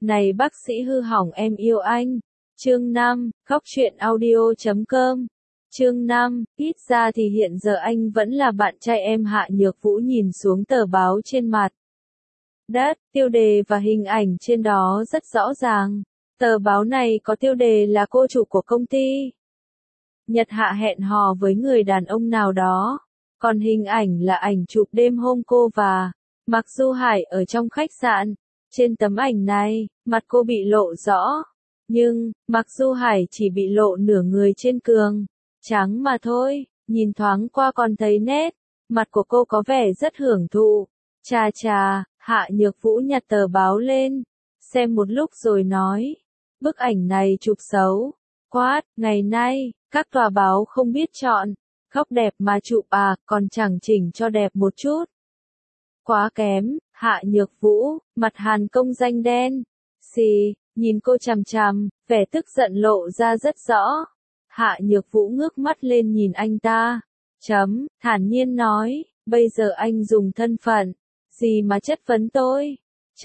Này bác sĩ hư hỏng em yêu anh. Chương 5, Khóc Chuyện Audio.com. Chương 5, ít ra thì hiện giờ anh vẫn là bạn trai em. Hạ Nhược Vũ nhìn xuống tờ báo trên mặt đất, tiêu đề và hình ảnh trên đó rất rõ ràng. Tờ báo này có tiêu đề là cô chủ của công ty Nhật Hạ hẹn hò với người đàn ông nào đó. Còn hình ảnh là ảnh chụp đêm hôm cô và Mạc Du Hải ở trong khách sạn. Trên tấm ảnh này, mặt cô bị lộ rõ. Nhưng, Mạc Du Hải chỉ bị lộ nửa người trên cường trắng mà thôi. Nhìn thoáng qua còn thấy nét mặt của cô có vẻ rất hưởng thụ. Chà chà, Hạ Nhược Vũ nhặt tờ báo lên, xem một lúc rồi nói. Bức ảnh này chụp xấu quá, ngày nay, các tòa báo không biết chọn góc đẹp mà chụp à, còn chẳng chỉnh cho đẹp một chút. Quá kém. Hạ Nhược Vũ, mặt Hàn Công Danh đen xì, nhìn cô chằm chằm, vẻ tức giận lộ ra rất rõ. Hạ Nhược Vũ ngước mắt lên nhìn anh ta, thản nhiên nói, bây giờ anh dùng thân phận gì mà chất vấn tôi?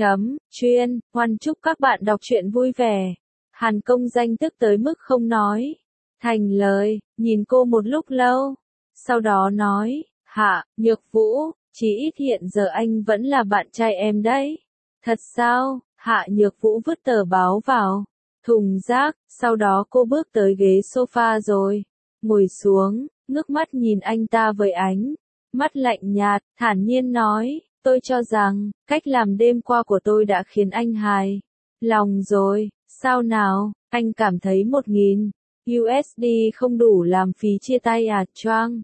Hoan chúc các bạn đọc truyện vui vẻ. Hàn Công Danh tức tới mức không nói thành lời, nhìn cô một lúc lâu, sau đó nói, Hạ Nhược Vũ, chỉ ít hiện giờ anh vẫn là bạn trai em đấy. Thật sao? Hạ Nhược Vũ vứt tờ báo vào thùng rác, sau đó cô bước tới ghế sofa rồi ngồi xuống, ngước mắt nhìn anh ta với ánh mắt lạnh nhạt, thản nhiên nói, tôi cho rằng, cách làm đêm qua của tôi đã khiến anh hài lòng rồi. Sao nào, anh cảm thấy 1.000 USD không đủ làm phí chia tay à? Choang.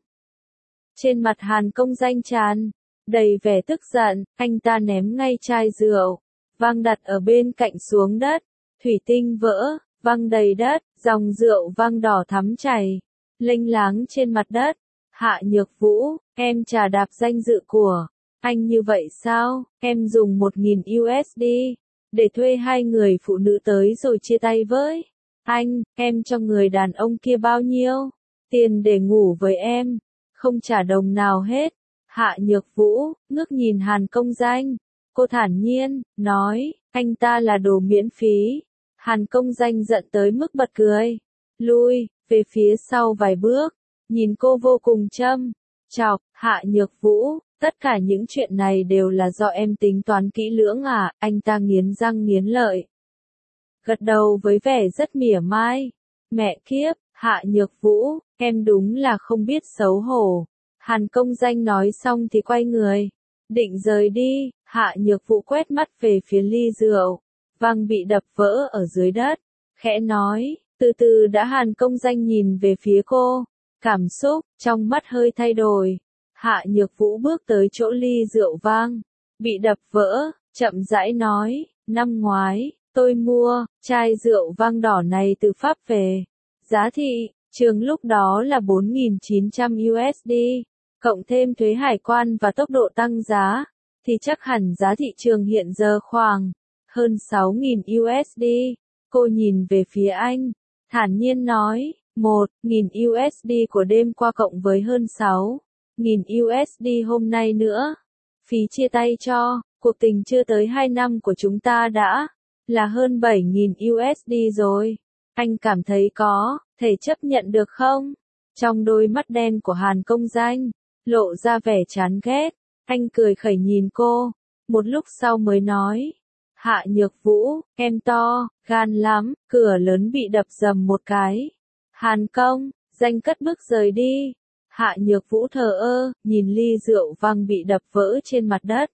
Trên mặt Hàn Công Danh tràn đầy vẻ tức giận, anh ta ném ngay chai rượu vang đặt ở bên cạnh xuống đất, thủy tinh vỡ, văng đầy đất, dòng rượu vang đỏ thắm chảy lênh láng trên mặt đất. Hạ Nhược Vũ, em chà đạp danh dự của anh như vậy sao? Em dùng 1.000 USD để thuê hai người phụ nữ tới rồi chia tay với anh, em cho người đàn ông kia bao nhiêu tiền để ngủ với em? Không trả đồng nào hết. Hạ Nhược Vũ ngước nhìn Hàn Công Danh, cô thản nhiên nói, anh ta là đồ miễn phí. Hàn Công Danh giận tới mức bật cười, lui về phía sau vài bước, nhìn cô vô cùng chọc. Hạ Nhược Vũ, tất cả những chuyện này đều là do em tính toán kỹ lưỡng à? Anh ta nghiến răng nghiến lợi, gật đầu với vẻ rất mỉa mai. Mẹ kiếp, Hạ Nhược Vũ, em đúng là không biết xấu hổ. Hàn Công Danh nói xong thì quay người định rời đi. Hạ Nhược Vũ quét mắt về phía ly rượu vang bị đập vỡ ở dưới đất, khẽ nói, từ từ đã. Hàn Công Danh nhìn về phía cô, cảm xúc trong mắt hơi thay đổi. Hạ Nhược Vũ bước tới chỗ ly rượu vang bị đập vỡ, chậm rãi nói, năm ngoái tôi mua chai rượu vang đỏ này từ Pháp về, giá thị trường lúc đó là 4.900 USD, cộng thêm thuế hải quan và tốc độ tăng giá, thì chắc hẳn giá thị trường hiện giờ khoảng hơn 6.000 USD. Cô nhìn về phía anh, thản nhiên nói, 1.000 USD của đêm qua cộng với hơn 6.000 USD hôm nay nữa. Phí chia tay cho cuộc tình chưa tới 2 năm của chúng ta đã là hơn 7.000 USD rồi. Anh cảm thấy có thể chấp nhận được không? Trong đôi mắt đen của Hàn Công Danh lộ ra vẻ chán ghét. Anh cười khẩy nhìn cô, một lúc sau mới nói, Hạ Nhược Vũ, em to gan lắm. Cửa lớn bị đập rầm một cái. Hàn Công Danh cất bước rời đi. Hạ Nhược Vũ thờ ơ nhìn ly rượu vang bị đập vỡ trên mặt đất.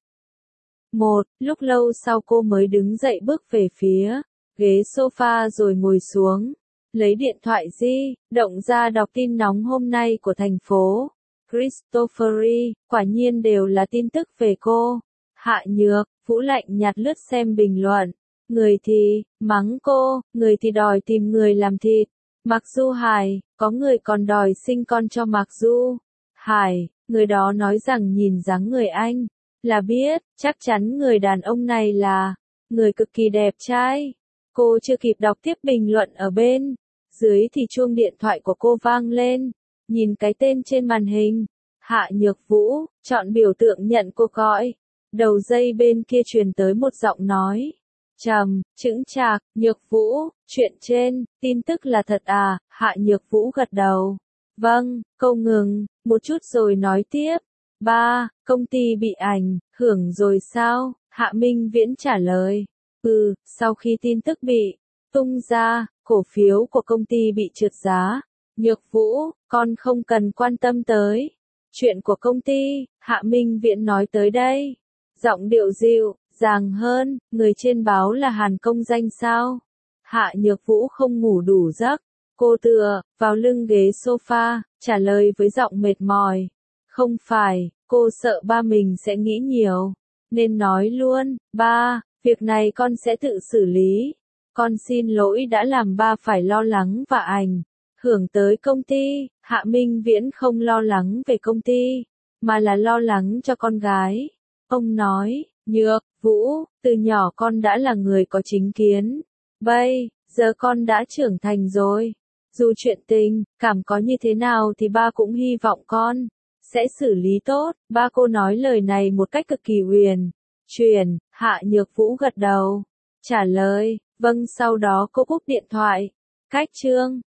Một lúc lâu sau cô mới đứng dậy bước về phía ghế sofa rồi ngồi xuống, lấy điện thoại di động ra đọc tin nóng hôm nay của thành phố Cristofori. Quả nhiên đều là tin tức về cô. Hạ Nhược Vũ lạnh nhạt lướt xem bình luận, người thì mắng cô, người thì đòi tìm người làm thịt Mạc Du Hải, có người còn đòi sinh con cho Mạc Du Hải. Người đó nói rằng nhìn dáng người anh là biết, chắc chắn người đàn ông này là người cực kỳ đẹp trai. Cô chưa kịp đọc tiếp bình luận ở bên dưới thì chuông điện thoại của cô vang lên. Nhìn cái tên trên màn hình, Hạ Nhược Vũ chọn biểu tượng nhận cuộc gọi. Đầu dây bên kia truyền tới một giọng nói chững chạc, Nhược Vũ, chuyện trên, tin tức là thật à, Hạ Nhược Vũ gật đầu. Vâng, cô ngừng, một chút rồi nói tiếp. Ba, công ty bị ảnh hưởng rồi sao? Hạ Minh Viễn trả lời. Sau khi tin tức bị tung ra, cổ phiếu của công ty bị trượt giá. Nhược Vũ, con không cần quan tâm tới chuyện của công ty, Hạ Minh Viễn nói tới đây. Giọng điệu dịu dàng hơn, người trên báo là Hàn Công Danh sao? Hạ Nhược Vũ không ngủ đủ giấc, cô tựa vào lưng ghế sofa, trả lời với giọng mệt mỏi. Không phải, cô sợ ba mình sẽ nghĩ nhiều, nên nói luôn, ba, việc này con sẽ tự xử lý. Con xin lỗi đã làm ba phải lo lắng và ảnh hưởng tới công ty. Hạ Minh Viễn không lo lắng về công ty, mà là lo lắng cho con gái. Ông nói, Nhược Vũ, từ nhỏ con đã là người có chính kiến. Bây giờ con đã trưởng thành rồi. Dù chuyện tình cảm có như thế nào thì ba cũng hy vọng con sẽ xử lý tốt. Ba cô nói lời này một cách cực kỳ huyền chuyển. Hạ Nhược Vũ gật đầu, trả lời, vâng, sau đó cô cúp điện thoại. Cách chương